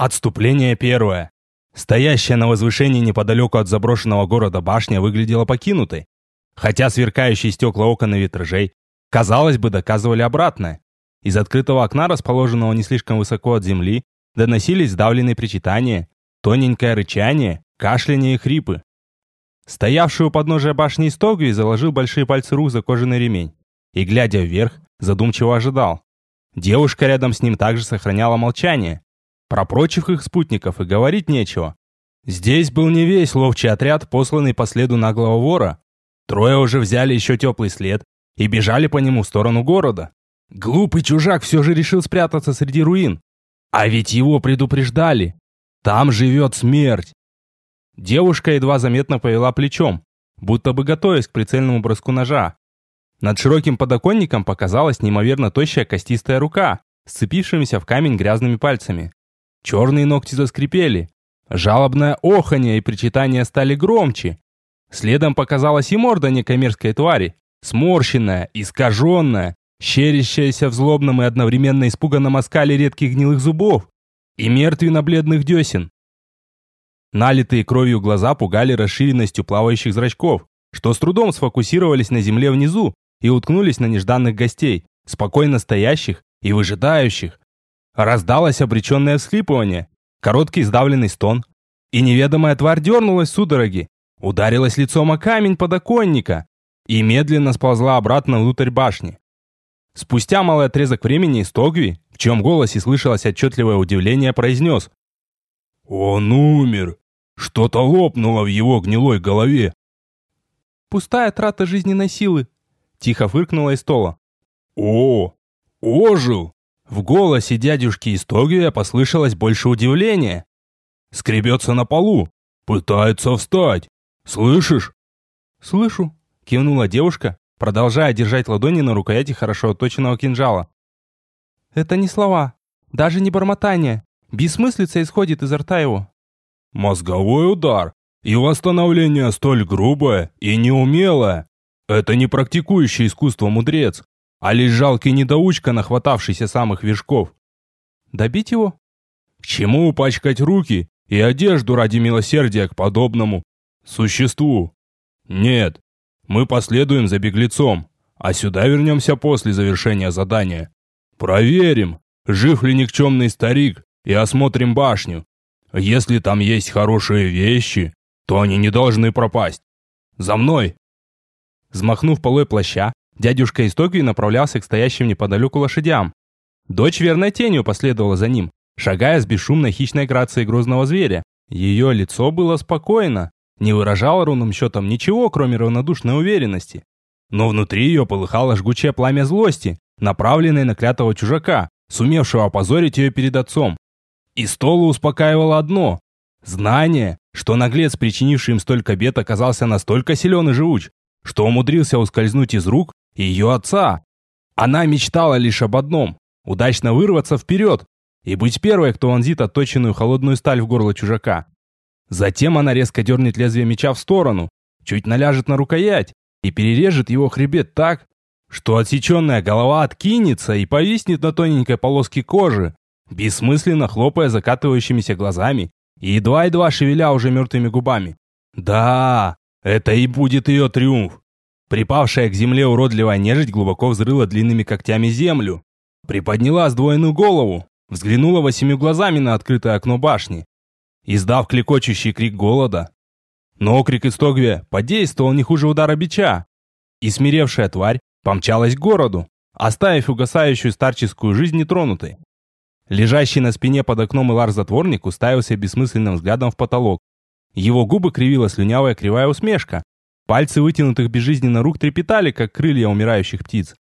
Отступление первое. Стоящая на возвышении неподалеку от заброшенного города башня выглядела покинутой, хотя сверкающие стекла окон и витражей, казалось бы, доказывали обратное. Из открытого окна, расположенного не слишком высоко от земли, доносились сдавленные причитания, тоненькое рычание, кашляние и хрипы. Стоявший у подножия башни Истогви заложил большие пальцы рук за кожаный ремень и, глядя вверх, задумчиво ожидал. Девушка рядом с ним также сохраняла молчание. Про прочих их спутников и говорить нечего. Здесь был не весь ловчий отряд, посланный по следу наглого вора. Трое уже взяли еще теплый след и бежали по нему в сторону города. Глупый чужак все же решил спрятаться среди руин. А ведь его предупреждали. Там живет смерть. Девушка едва заметно повела плечом, будто бы готовясь к прицельному броску ножа. Над широким подоконником показалась неимоверно тощая костистая рука, сцепившимися в камень грязными пальцами. Черные ногти заскрипели. Жалобное оханье и причитания стали громче. Следом показалась и морда некой мерзкой твари, сморщенная, искаженная, щерящаяся в злобном и одновременно испуганном оскале редких гнилых зубов и мертвенно-бледных десен. Налитые кровью глаза пугали расширенностью плавающих зрачков, что с трудом сфокусировались на земле внизу и уткнулись на нежданных гостей, спокойно стоящих и выжидающих. Раздалось обреченное всхлипывание, короткий сдавленный стон, и неведомая тварь дернулась в судороги, ударилась лицом о камень подоконника и медленно сползла обратно внутрь башни. Спустя малый отрезок времени Истогви, в чьем голосе слышалось отчетливое удивление, произнес: «Он умер! Что-то лопнуло в его гнилой голове!» «Пустая трата жизненной силы!» — тихо фыркнула Истола. «О, ожил!» В голосе дядюшки Истогвия послышалось больше удивления. «Скребется на полу, пытается встать. Слышишь?» «Слышу», — кивнула девушка, продолжая держать ладони на рукояти хорошо отточенного кинжала. «Это не слова, даже не бормотание. Бессмыслица исходит изо рта его». «Мозговой удар, и восстановление столь грубое и неумелое. Это не практикующий искусство мудрец, а лишь жалкий недоучка, нахватавшийся самых вершков. Добить его? К чему пачкать руки и одежду ради милосердия к подобному существу? Нет, мы последуем за беглецом, а сюда вернемся после завершения задания. Проверим, жив ли никчемный старик, и осмотрим башню. Если там есть хорошие вещи, то они не должны пропасть. За мной!» Взмахнув полой плаща, дядюшка Истогви направлялся к стоящим неподалеку лошадям. Дочь верной тенью последовала за ним, шагая с бесшумной хищной грацией грозного зверя. Ее лицо было спокойно, не выражало ровным счетом ничего, кроме равнодушной уверенности. Но внутри ее полыхало жгучее пламя злости, направленное на клятого чужака, сумевшего опозорить ее перед отцом. Истолу успокаивало одно – знание, что наглец, причинивший им столько бед, оказался настолько силен и живуч, что умудрился ускользнуть из рук ее отца. Она мечтала лишь об одном – удачно вырваться вперед и быть первой, кто вонзит отточенную холодную сталь в горло чужака. Затем она резко дернет лезвие меча в сторону, чуть наляжет на рукоять и перережет его хребет так, что отсеченная голова откинется и повиснет на тоненькой полоске кожи, бессмысленно хлопая закатывающимися глазами и едва-едва шевеля уже мертвыми губами. Да, это и будет ее триумф. Припавшая к земле уродливая нежить глубоко взрыла длинными когтями землю, приподняла сдвоенную голову, взглянула 8 глазами на открытое окно башни, издав клекочущий крик голода. Но окрик Истогвия подействовал не хуже удара бича, и смиревшая тварь помчалась к городу, оставив угасающую старческую жизнь нетронутой. Лежащий на спине под окном Илар-затворник уставился бессмысленным взглядом в потолок. Его губы кривила слюнявая кривая усмешка. Пальцы вытянутых безжизненно рук трепетали, как крылья умирающих птиц.